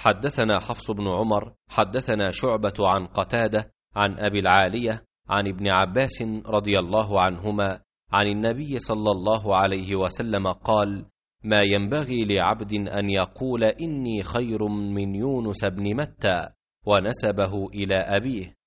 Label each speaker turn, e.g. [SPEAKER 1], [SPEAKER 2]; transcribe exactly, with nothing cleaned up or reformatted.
[SPEAKER 1] حدثنا حفص بن عمر حدثنا شعبة عن قتادة عن أبي العالية عن ابن عباس رضي الله عنهما عن النبي صلى الله عليه وسلم قال: ما ينبغي لعبد أن يقول إني خير من يونس بن متى، ونسبه إلى أبيه،